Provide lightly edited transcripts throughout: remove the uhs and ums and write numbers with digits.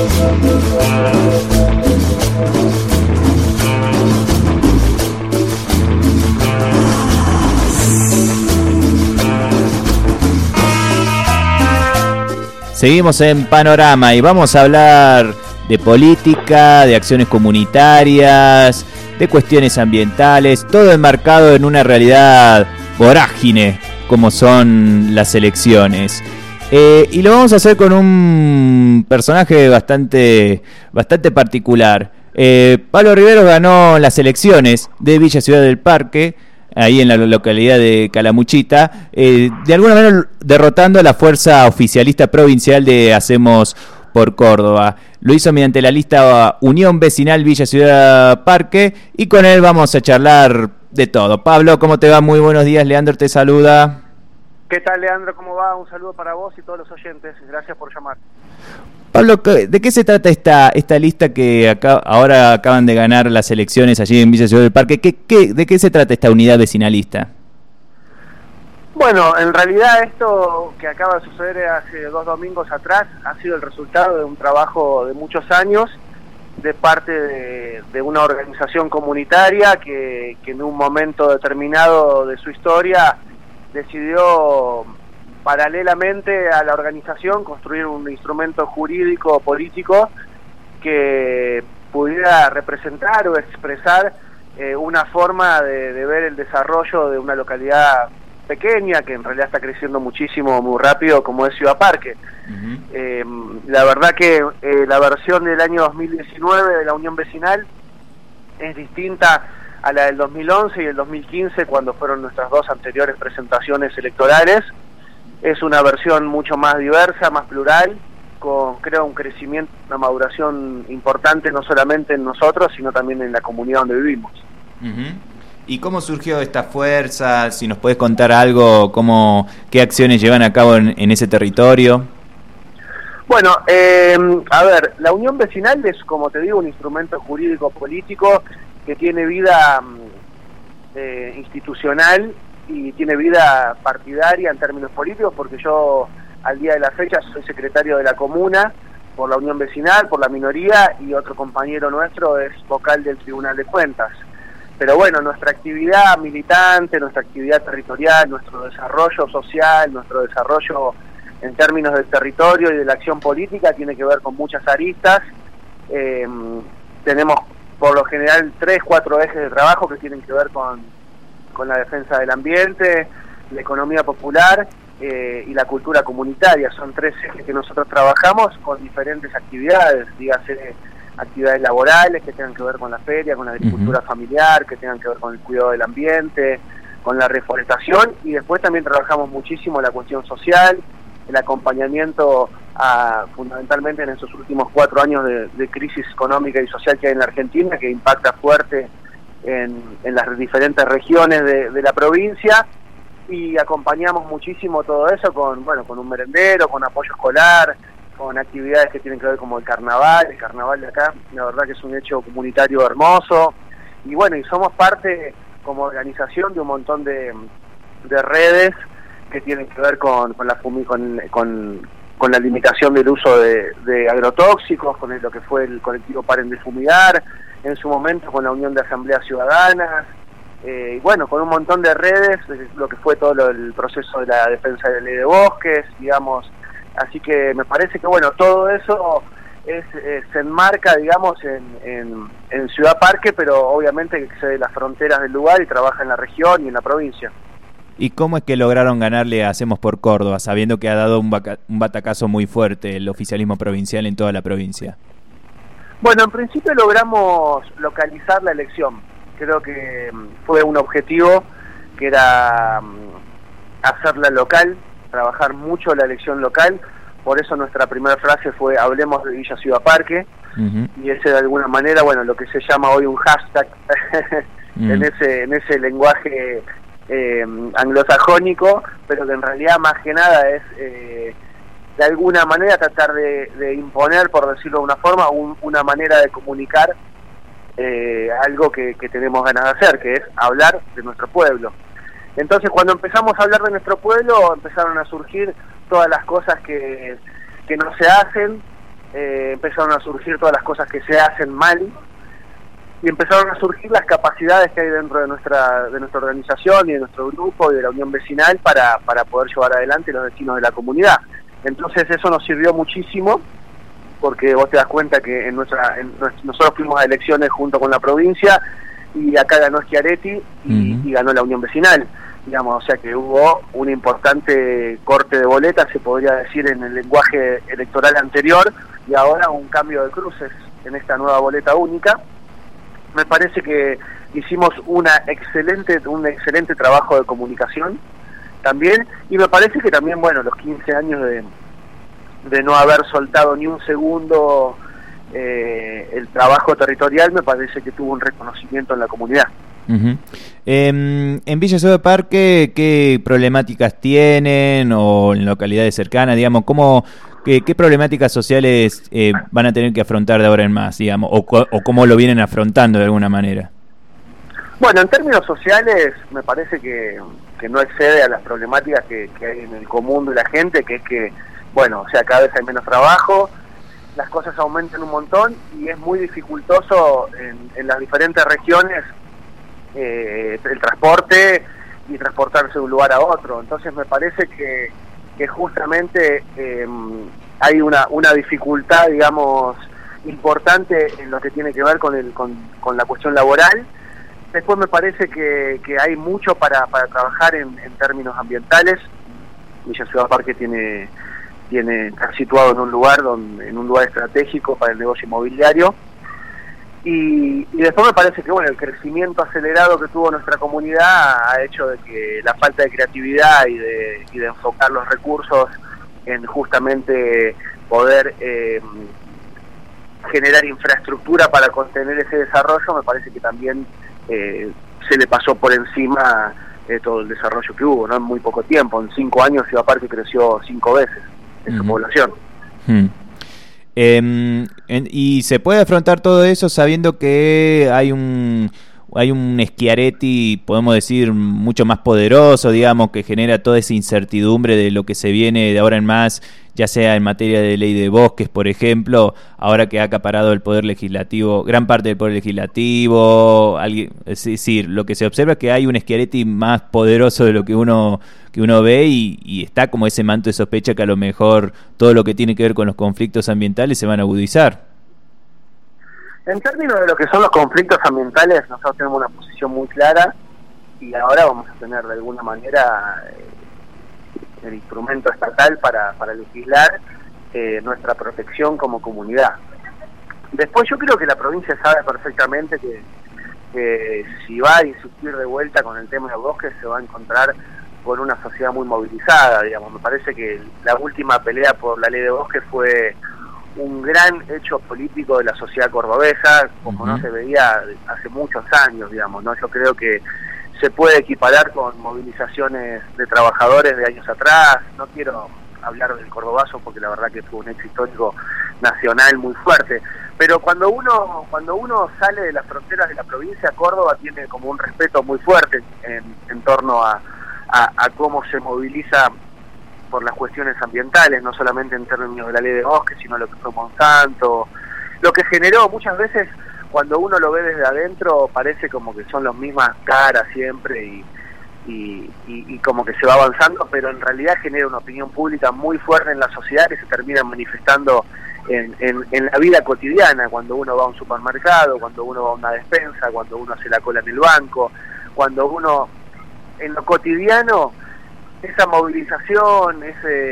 Seguimos en Panorama y vamos a hablar de política, de acciones comunitarias, de cuestiones ambientales, todo enmarcado en una realidad vorágine como son las elecciones. Y lo vamos a hacer con un personaje bastante particular. Pablo Riveros ganó las elecciones de Villa Ciudad del Parque, ahí en la localidad de Calamuchita, de alguna manera derrotando a la fuerza oficialista provincial de Hacemos por Córdoba. Lo hizo mediante la lista Unión Vecinal Villa Ciudad Parque y con él vamos a charlar de todo. Pablo, ¿cómo te va? Muy buenos días, Leandro te saluda. ¿Qué tal, Leandro? ¿Cómo va? Un saludo para vos y todos los oyentes. Gracias por llamar. Pablo, ¿de qué se trata esta lista que ahora acaban de ganar las elecciones allí en Villa Ciudad del Parque? ¿De qué se trata esta unidad vecinalista? Bueno, en realidad esto que acaba de suceder hace 2 domingos atrás ha sido el resultado de un trabajo de muchos años de parte de una organización comunitaria que en un momento determinado de su historia decidió, paralelamente a la organización, construir un instrumento jurídico político que pudiera representar o expresar una forma de ver el desarrollo de una localidad pequeña que en realidad está creciendo muchísimo, muy rápido, como es Ciudad Parque. La verdad que la versión del año 2019 de la Unión Vecinal es distinta a la del 2011 y el 2015, cuando fueron nuestras dos anteriores presentaciones electorales. Es una versión mucho más diversa, más plural, con, creo, un crecimiento, una maduración importante, no solamente en nosotros, sino también en la comunidad donde vivimos. ¿Y cómo surgió esta fuerza? Si nos podés contar algo, qué acciones llevan a cabo en ese territorio. Bueno, a ver, la Unión Vecinal es, como te digo, un instrumento jurídico político que tiene vida institucional y tiene vida partidaria en términos políticos, porque yo al día de la fecha soy secretario de la comuna por la Unión Vecinal, por la minoría, y otro compañero nuestro es vocal del Tribunal de Cuentas. Pero bueno, nuestra actividad militante, nuestra actividad territorial, nuestro desarrollo social, nuestro desarrollo en términos del territorio y de la acción política tiene que ver con muchas aristas. Tenemos por lo general 3-4 ejes de trabajo que tienen que ver con la defensa del ambiente, la economía popular y la cultura comunitaria. Son 3 ejes que nosotros trabajamos con diferentes actividades, dígase actividades laborales que tengan que ver con la feria, con la agricultura familiar, que tengan que ver con el cuidado del ambiente, con la reforestación, y después también trabajamos muchísimo la cuestión social, el acompañamiento fundamentalmente en estos últimos 4 años de crisis económica y social que hay en la Argentina, que impacta fuerte en las diferentes regiones de la provincia, y acompañamos muchísimo todo eso con un merendero, con apoyo escolar, con actividades que tienen que ver como el carnaval de acá, la verdad que es un hecho comunitario hermoso, y bueno, y somos parte como organización de un montón de redes que tienen que ver con la limitación del uso de agrotóxicos, con lo que fue el colectivo Paren de Fumigar, en su momento con la Unión de Asambleas Ciudadanas, y bueno, con un montón de redes, lo que fue todo el proceso de la defensa de la ley de bosques, digamos. Así que me parece que bueno, todo eso se enmarca, digamos, en Ciudad Parque, pero obviamente que excede las fronteras del lugar y trabaja en la región y en la provincia. ¿Y cómo es que lograron ganarle a Hacemos por Córdoba, sabiendo que ha dado un batacazo muy fuerte el oficialismo provincial en toda la provincia? Bueno, en principio logramos localizar la elección. Creo que fue un objetivo que era hacerla local, trabajar mucho la elección local. Por eso nuestra primera frase fue hablemos de Villa Ciudad Parque, y ese de alguna manera, bueno, lo que se llama hoy un hashtag en ese lenguaje anglosajónico, pero que en realidad más que nada es de alguna manera tratar de imponer, por decirlo de una forma, una manera de comunicar algo que tenemos ganas de hacer, que es hablar de nuestro pueblo. Entonces, cuando empezamos a hablar de nuestro pueblo, empezaron a surgir todas las cosas que no se hacen, empezaron a surgir todas las cosas que se hacen mal y empezaron a surgir las capacidades que hay dentro de nuestra organización y de nuestro grupo y de la unión vecinal para poder llevar adelante los destinos de la comunidad. Entonces eso nos sirvió muchísimo, porque vos te das cuenta que nosotros fuimos a elecciones junto con la provincia y acá ganó Schiaretti y ganó la unión vecinal, digamos, o sea que hubo un importante corte de boleta, se podría decir, en el lenguaje electoral anterior, y ahora un cambio de cruces en esta nueva boleta única. Me parece que hicimos un excelente trabajo de comunicación también, y me parece que también, bueno, los 15 años de no haber soltado ni un segundo el trabajo territorial, me parece que tuvo un reconocimiento en la comunidad. En Villa Soto Parque, ¿qué problemáticas tienen, o en localidades cercanas, digamos, qué problemáticas sociales van a tener que afrontar de ahora en más, digamos, o cómo lo vienen afrontando de alguna manera? Bueno, en términos sociales, me parece que no excede a las problemáticas que hay en el común de la gente, que es que, bueno, o sea, cada vez hay menos trabajo, las cosas aumentan un montón y es muy dificultoso en las diferentes regiones el transporte y transportarse de un lugar a otro. Entonces me parece que justamente hay una dificultad, digamos, importante en lo que tiene que ver con la cuestión laboral. Después me parece que hay mucho para trabajar en términos ambientales. Villa Ciudad Parque está situado en un lugar estratégico para el negocio inmobiliario, y después me parece que, bueno, el crecimiento acelerado que tuvo nuestra comunidad ha hecho de que la falta de creatividad y de enfocar los recursos en justamente poder generar infraestructura para contener ese desarrollo, me parece que también se le pasó por encima todo el desarrollo que hubo, ¿no? En muy poco tiempo. En 5 años Ciudad Parque creció 5 veces en su población. Y se puede afrontar todo eso sabiendo que hay un Schiaretti, podemos decir, mucho más poderoso, digamos, que genera toda esa incertidumbre de lo que se viene de ahora en más, ya sea en materia de ley de bosques, por ejemplo, ahora que ha acaparado el poder legislativo, gran parte del poder legislativo, es decir, lo que se observa es que hay un Schiaretti más poderoso de lo que uno ve, y está como ese manto de sospecha que a lo mejor todo lo que tiene que ver con los conflictos ambientales se van a agudizar. En términos de lo que son los conflictos ambientales, nosotros tenemos una posición muy clara, y ahora vamos a tener de alguna manera el instrumento estatal para legislar nuestra protección como comunidad. Después yo creo que la provincia sabe perfectamente que si va a insistir de vuelta con el tema de bosques, se va a encontrar con una sociedad muy movilizada, digamos. Me parece que la última pelea por la ley de bosques fue un gran hecho político de la sociedad cordobesa, como no se veía hace muchos años, digamos, ¿no? Yo creo que se puede equiparar con movilizaciones de trabajadores de años atrás. No quiero hablar del cordobazo porque la verdad que fue un hecho histórico nacional muy fuerte, pero cuando uno sale de las fronteras de la provincia, Córdoba tiene como un respeto muy fuerte en torno a cómo se moviliza por las cuestiones ambientales, no solamente en términos de la ley de bosques, sino lo que fue Monsanto, lo que generó muchas veces, cuando uno lo ve desde adentro, parece como que son las mismas caras siempre y como que se va avanzando, pero en realidad genera una opinión pública muy fuerte en la sociedad que se termina manifestando en la vida cotidiana, cuando uno va a un supermercado, cuando uno va a una despensa, cuando uno hace la cola en el banco, cuando uno, en lo cotidiano, esa movilización,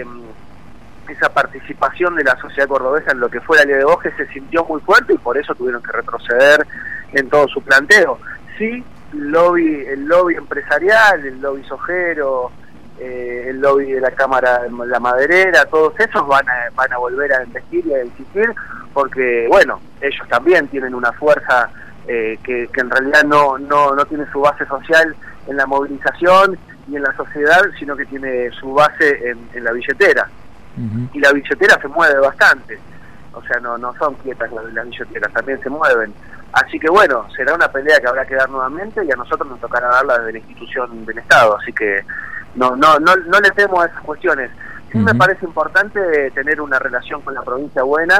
esa participación de la sociedad cordobesa en lo que fue la ley de bosques se sintió muy fuerte, y por eso tuvieron que retroceder en todo su planteo. Sí, el lobby empresarial, el lobby sojero, el lobby de la Cámara de la Maderera, todos esos van a volver a investir y a insistir, porque, bueno, ellos también tienen una fuerza que en realidad no tiene su base social en la movilización y en la sociedad, sino que tiene su base en la billetera. Y la billetera se mueve bastante, o sea, no son quietas las billeteras, también se mueven. Así que bueno, será una pelea que habrá que dar nuevamente, y a nosotros nos tocará darla desde la institución del Estado, así que no le temo a esas cuestiones. Sí me parece importante tener una relación con la provincia buena,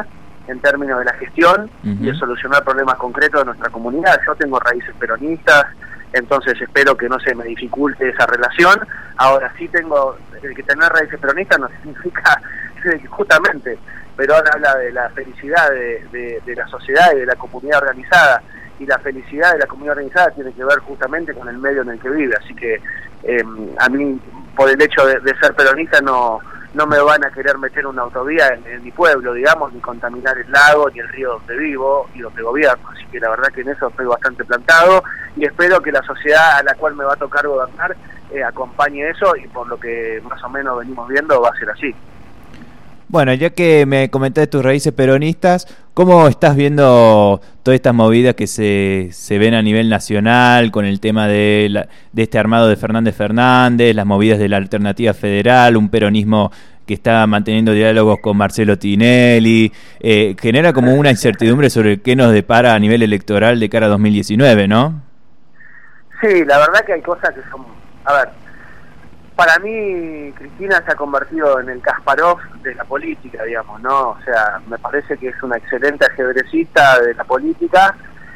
en términos de la gestión y de solucionar problemas concretos de nuestra comunidad. Yo tengo raíces peronistas, entonces espero que no se me dificulte esa relación. Ahora sí tengo, que tener raíces peronistas no significa justamente, Perón habla de la felicidad de la sociedad y de la comunidad organizada, y la felicidad de la comunidad organizada tiene que ver justamente con el medio en el que vive, así que a mí, por el hecho de ser peronista, no me van a querer meter una autovía en mi pueblo, digamos, ni contaminar el lago, ni el río donde vivo y donde gobierno, así que la verdad que en eso estoy bastante plantado, y espero que la sociedad a la cual me va a tocar gobernar acompañe eso, y por lo que más o menos venimos viendo va a ser así. Bueno, ya que me comentaste tus raíces peronistas, ¿cómo estás viendo todas estas movidas que se ven a nivel nacional con el tema de este armado de Fernández Fernández, las movidas de la Alternativa Federal, un peronismo que está manteniendo diálogos con Marcelo Tinelli? Genera como una incertidumbre sobre qué nos depara a nivel electoral de cara a 2019, ¿no? Sí, la verdad que hay cosas que son... A ver, para mí Cristina se ha convertido en el Kasparov de la política, digamos, ¿no? O sea, me parece que es una excelente ajedrecista de la política,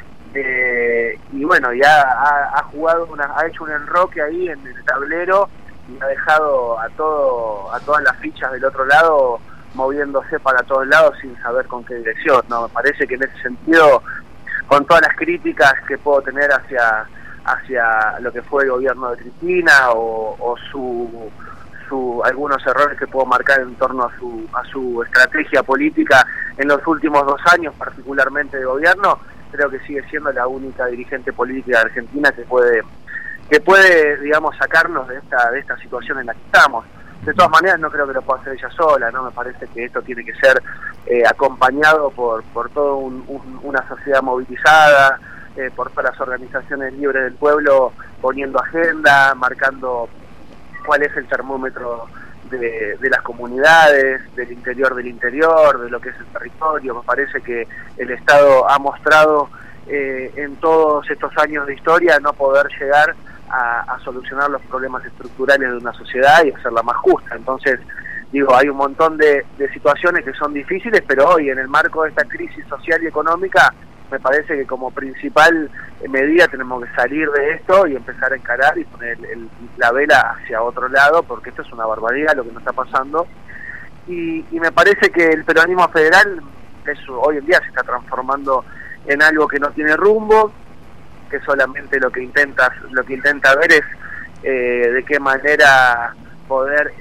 y bueno, ya ha hecho un enroque ahí en el tablero y ha dejado a todas las fichas del otro lado moviéndose para todos lados sin saber con qué dirección, ¿no? Me parece que en ese sentido, con todas las críticas que puedo tener hacia lo que fue el gobierno de Cristina o algunos errores que puedo marcar en torno a su estrategia política en los últimos 2 años, particularmente de gobierno, creo que sigue siendo la única dirigente política de Argentina que puede, digamos, sacarnos de esta situación en la que estamos. De todas maneras, no creo que lo pueda hacer ella sola, ¿no? Me parece que esto tiene que ser acompañado por toda una sociedad movilizada, por todas las organizaciones libres del pueblo poniendo agenda, marcando cuál es el termómetro de las comunidades, del interior, de lo que es el territorio. Me parece que el Estado ha mostrado en todos estos años de historia no poder llegar a solucionar los problemas estructurales de una sociedad y hacerla más justa. Entonces, digo, hay un montón de situaciones que son difíciles, pero hoy, en el marco de esta crisis social y económica, me parece que como principal medida tenemos que salir de esto y empezar a encarar y poner la vela hacia otro lado, porque esto es una barbaridad lo que nos está pasando. Y me parece que el peronismo federal hoy en día se está transformando en algo que no tiene rumbo, que solamente lo que intenta ver es de qué manera poder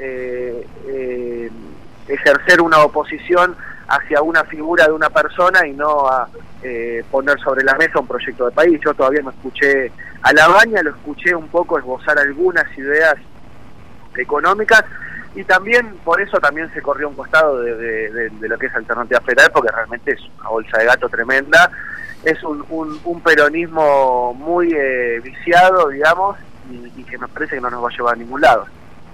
ejercer una oposición hacia una figura de una persona y no a poner sobre la mesa un proyecto de país. Yo todavía no escuché a Labaña, lo escuché un poco esbozar algunas ideas económicas, y también por eso también se corrió un costado de lo que es Alternativa Federal, porque realmente es una bolsa de gato tremenda, es un peronismo muy viciado, digamos, y que me parece que no nos va a llevar a ningún lado.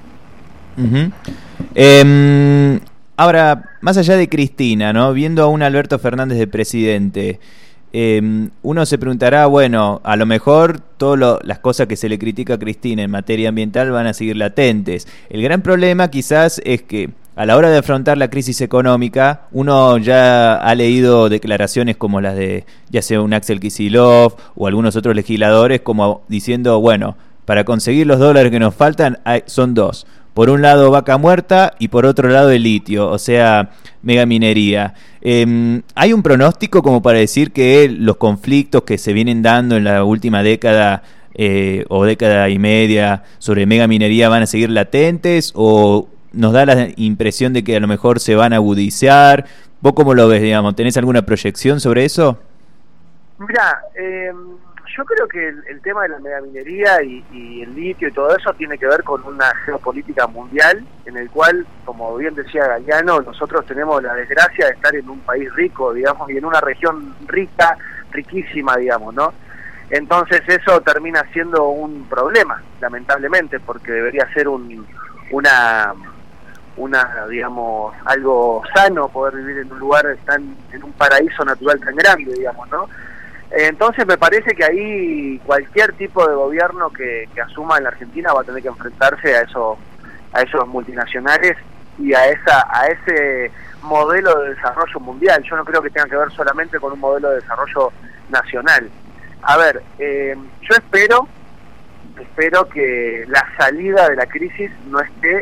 Ahora, más allá de Cristina, ¿no? Viendo a un Alberto Fernández de presidente, uno se preguntará, bueno, a lo mejor todas las cosas que se le critica a Cristina en materia ambiental van a seguir latentes. El gran problema quizás es que a la hora de afrontar la crisis económica, uno ya ha leído declaraciones como las de ya sea un Axel Kicillof o algunos otros legisladores como diciendo, bueno, para conseguir los dólares que nos faltan son 2. Por un lado vaca muerta y por otro lado el litio, o sea, megaminería. ¿Hay un pronóstico como para decir que los conflictos que se vienen dando en la última década o década y media sobre megaminería van a seguir latentes, o nos da la impresión de que a lo mejor se van a agudizar? ¿Vos cómo lo ves, digamos? ¿Tenés alguna proyección sobre eso? Mirá, yo creo que el tema de la megaminería y el litio y todo eso tiene que ver con una geopolítica mundial en el cual, como bien decía Galeano, nosotros tenemos la desgracia de estar en un país rico, digamos, y en una región riquísima, digamos, ¿no? Entonces eso termina siendo un problema, lamentablemente, porque debería ser una digamos, algo sano poder vivir en un lugar en un paraíso natural tan grande, digamos, ¿no? Entonces me parece que ahí cualquier tipo de gobierno que asuma en la Argentina va a tener que enfrentarse a esos multinacionales y a ese modelo de desarrollo mundial. Yo no creo que tenga que ver solamente con un modelo de desarrollo nacional. A ver, yo espero que la salida de la crisis no esté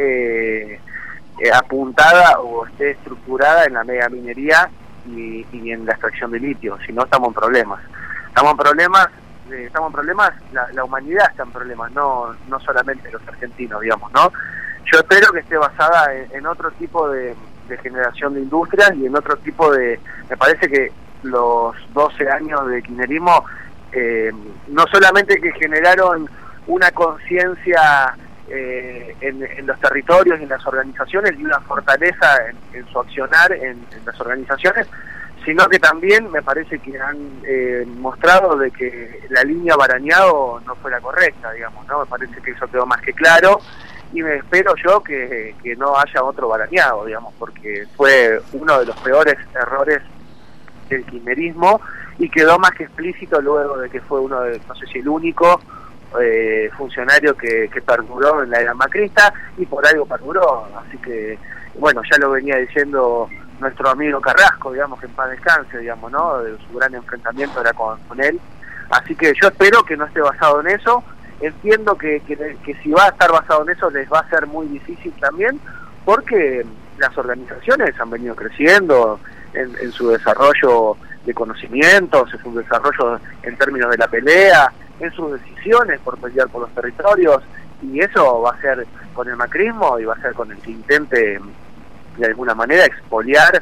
apuntada o esté estructurada en la megaminería y en la extracción de litio, si no estamos en problemas. Estamos en problemas, la humanidad está en problemas, no solamente los argentinos, digamos, ¿no? Yo espero que esté basada en otro tipo de generación de industrias y en otro tipo de... Me parece que los 12 años de kirchnerismo no solamente que generaron una conciencia en los territorios y en las organizaciones y una fortaleza en su accionar en las organizaciones, sino que también me parece que han mostrado de que la línea Barañao no fue la correcta, digamos, ¿no? Me parece que eso quedó más que claro y me espero yo que no haya otro Barañao, digamos, porque fue uno de los peores errores del kirchnerismo y quedó más que explícito luego de que fue uno de, no sé si el único funcionario que perduró en la era macrista y por algo perduró, así que bueno, ya lo venía diciendo nuestro amigo Carrasco, digamos, que en paz descanse, digamos, ¿no? De su gran enfrentamiento era con él, así que yo espero que no esté basado en eso. Entiendo que si va a estar basado en eso les va a ser muy difícil también, porque las organizaciones han venido creciendo en su desarrollo de conocimientos, en su desarrollo en términos de la pelea, en sus decisiones por pelear por los territorios, y eso va a ser con el macrismo y va a ser con el que intente de alguna manera expoliar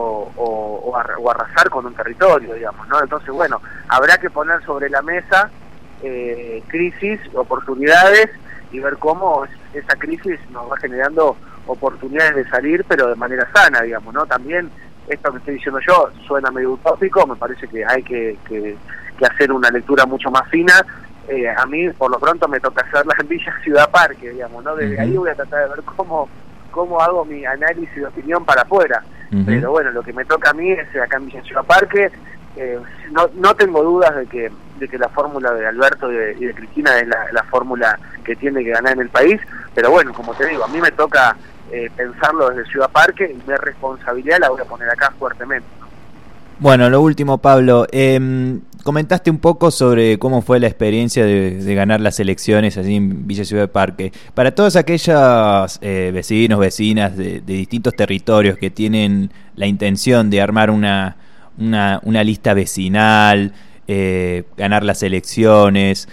o arrasar con un territorio, digamos, ¿no? Entonces, bueno, habrá que poner sobre la mesa crisis, oportunidades y ver cómo esa crisis nos va generando oportunidades de salir, pero de manera sana, digamos, ¿no? También esto que estoy diciendo yo suena medio utópico, me parece que hay que hacer una lectura mucho más fina. A mí, por lo pronto, me toca hacerla en Villa Ciudad Parque, digamos, ¿no? Desde ahí voy a tratar de ver cómo hago mi análisis de opinión para afuera. Pero bueno, lo que me toca a mí es acá en Villa Ciudad Parque. No tengo dudas de que la fórmula de Alberto y de Cristina es la fórmula que tiene que ganar en el país, pero bueno, como te digo, a mí me toca pensarlo desde Ciudad Parque y mi responsabilidad la voy a poner acá fuertemente. Bueno, lo último, Pablo, comentaste un poco sobre cómo fue la experiencia de ganar las elecciones allí en Villa Ciudad Parque. Para todos aquellos vecinos, vecinas de distintos territorios que tienen la intención de armar una lista vecinal, ganar las elecciones,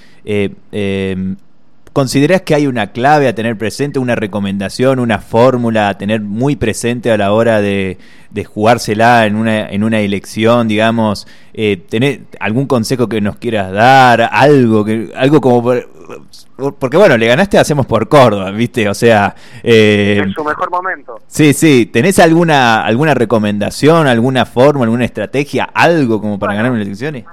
¿considerás que hay una clave a tener presente, una recomendación, una fórmula a tener muy presente a la hora de jugársela en una elección, digamos? ¿Tenés algún consejo que nos quieras dar? Algo como... Porque bueno, le ganaste a Hacemos por Córdoba, ¿viste? O sea... en su mejor momento. Sí. ¿Tenés alguna recomendación, alguna fórmula, alguna estrategia, algo como para ganar unas elecciones?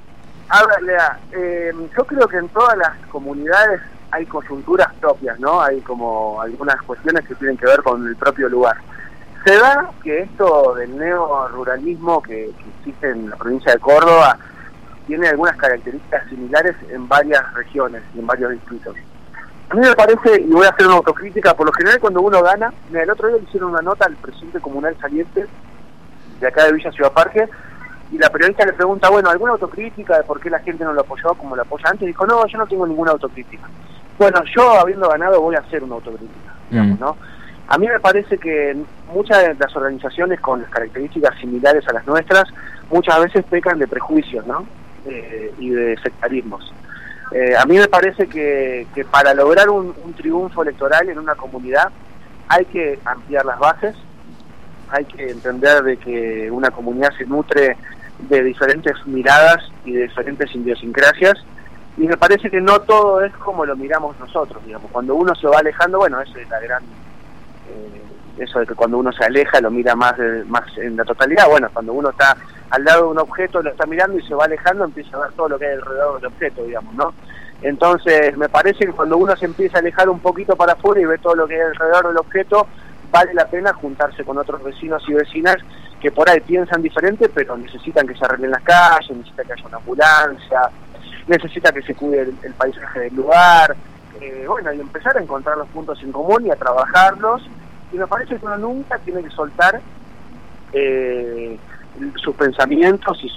A ver, Lea, yo creo que en todas las comunidades hay coyunturas propias, ¿no? Hay como algunas cuestiones que tienen que ver con el propio lugar. Se da que esto del neoruralismo que existe en la provincia de Córdoba tiene algunas características similares en varias regiones y en varios distritos. A mí me parece, y voy a hacer una autocrítica, por lo general cuando uno gana, mira, el otro día le hicieron una nota al presidente comunal saliente de acá de Villa Ciudad Parque, y la periodista le pregunta, bueno, ¿alguna autocrítica de por qué la gente no lo apoyó como lo apoya antes? Dijo, no, yo no tengo ninguna autocrítica. Bueno, yo habiendo ganado voy a hacer una autocrítica, digamos, ¿no? A mí me parece que muchas de las organizaciones con las características similares a las nuestras, muchas veces pecan de prejuicios, ¿no? Y de sectarismos. A mí me parece que para lograr un triunfo electoral en una comunidad hay que ampliar las bases, hay que entender de que una comunidad se nutre de diferentes miradas y de diferentes idiosincrasias, y me parece que no todo es como lo miramos nosotros, digamos. Cuando uno se va alejando, bueno, eso es la gran... eso de que cuando uno se aleja lo mira más en la totalidad. Bueno, cuando uno está al lado de un objeto, lo está mirando y se va alejando, empieza a ver todo lo que hay alrededor del objeto, digamos, ¿no? Entonces, me parece que cuando uno se empieza a alejar un poquito para afuera y ve todo lo que hay alrededor del objeto, vale la pena juntarse con otros vecinos y vecinas que por ahí piensan diferente, pero necesitan que se arreglen las calles, necesitan que haya una ambulancia, necesita que se cuide el paisaje del lugar, bueno, y empezar a encontrar los puntos en común y a trabajarlos, Y me parece que uno nunca tiene que soltar sus pensamientos y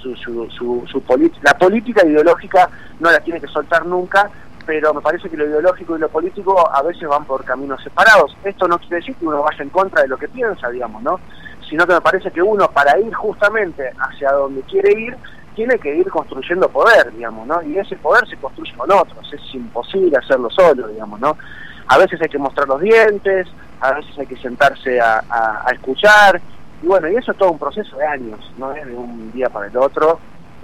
la política ideológica no la tiene que soltar nunca, pero me parece que lo ideológico y lo político a veces van por caminos separados. Esto no quiere decir que uno vaya en contra de lo que piensa, digamos, ¿no? Sino que me parece que uno, para ir justamente hacia donde quiere ir, tiene que ir construyendo poder, digamos, ¿no? Y ese poder se construye con otros, es imposible hacerlo solo, digamos, ¿no? A veces hay que mostrar los dientes, a veces hay que sentarse a escuchar, y bueno, y eso es todo un proceso de años, no es de un día para el otro.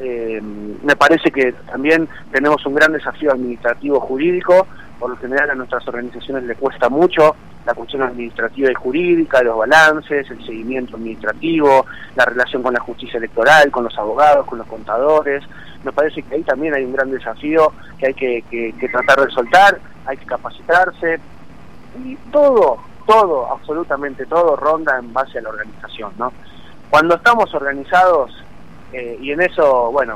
Me parece que también tenemos un gran desafío administrativo jurídico. Por lo general a nuestras organizaciones les cuesta mucho la cuestión administrativa y jurídica, los balances, el seguimiento administrativo, la relación con la justicia electoral, con los abogados, con los contadores. Me parece que ahí también hay un gran desafío que hay que tratar de soltar, hay que capacitarse, y todo, absolutamente todo ronda en base a la organización, ¿no? Cuando estamos organizados, y en eso, bueno,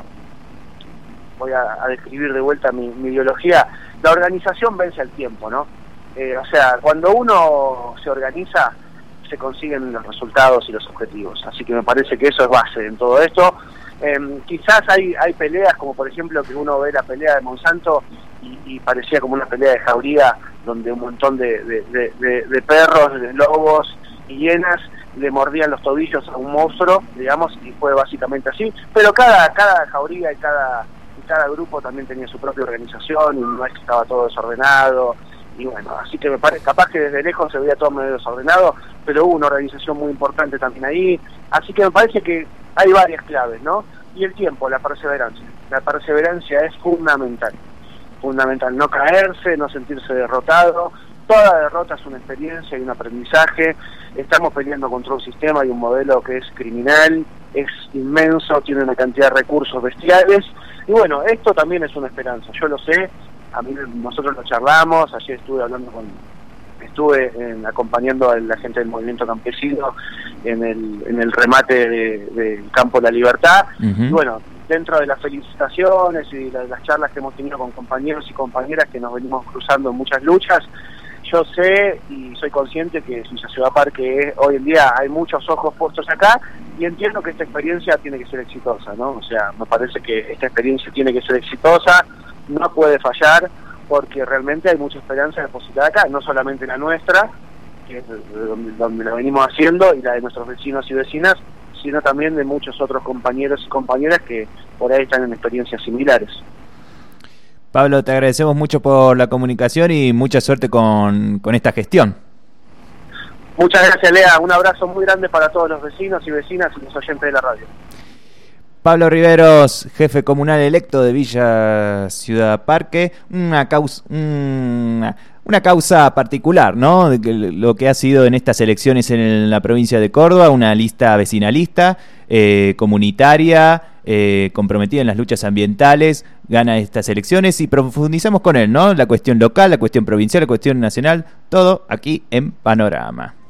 voy a describir de vuelta mi ideología, la organización vence al tiempo, ¿no? O sea, cuando uno se organiza, se consiguen los resultados y los objetivos. Así que me parece que eso es base en todo esto. Quizás hay peleas, como por ejemplo que uno ve la pelea de Monsanto y parecía como una pelea de jauría, donde un montón de perros, de lobos y hienas le mordían los tobillos a un monstruo, digamos, y fue básicamente así. Pero cada jauría y cada grupo también tenía su propia organización, y no es que estaba todo desordenado, y bueno, así que me parece, capaz que desde lejos se veía todo medio desordenado, pero hubo una organización muy importante también ahí, así que me parece que hay varias claves, ¿no? Y el tiempo, la perseverancia es fundamental, no caerse, no sentirse derrotado. Toda derrota es una experiencia y un aprendizaje. Estamos peleando contra un sistema y un modelo que es criminal, es inmenso, tiene una cantidad de recursos bestiales, y bueno, esto también es una esperanza, yo lo sé. Nosotros lo charlamos, ayer estuve acompañando a la gente del movimiento campesino en el remate del Campo de la Libertad. Y bueno, dentro de las felicitaciones y las charlas que hemos tenido con compañeros y compañeras que nos venimos cruzando en muchas luchas, yo sé y soy consciente que Villa Ciudad Parque hoy en día hay muchos ojos puestos acá, y entiendo que esta experiencia tiene que ser exitosa, ¿no? O sea, me parece que esta experiencia tiene que ser exitosa, no puede fallar, porque realmente hay mucha esperanza depositada acá, no solamente la nuestra, que es donde la venimos haciendo, y la de nuestros vecinos y vecinas, sino también de muchos otros compañeros y compañeras que por ahí están en experiencias similares. Pablo, te agradecemos mucho por la comunicación y mucha suerte con esta gestión. Muchas gracias, Lea. Un abrazo muy grande para todos los vecinos y vecinas y los oyentes de la radio. Pablo Riveros, jefe comunal electo de Villa Ciudad Parque, una causa particular, ¿no? De lo que ha sido en estas elecciones en la provincia de Córdoba, una lista vecinalista, comunitaria, comprometida en las luchas ambientales, gana estas elecciones, y profundizamos con él, ¿no? La cuestión local, la cuestión provincial, la cuestión nacional, todo aquí en Panorama.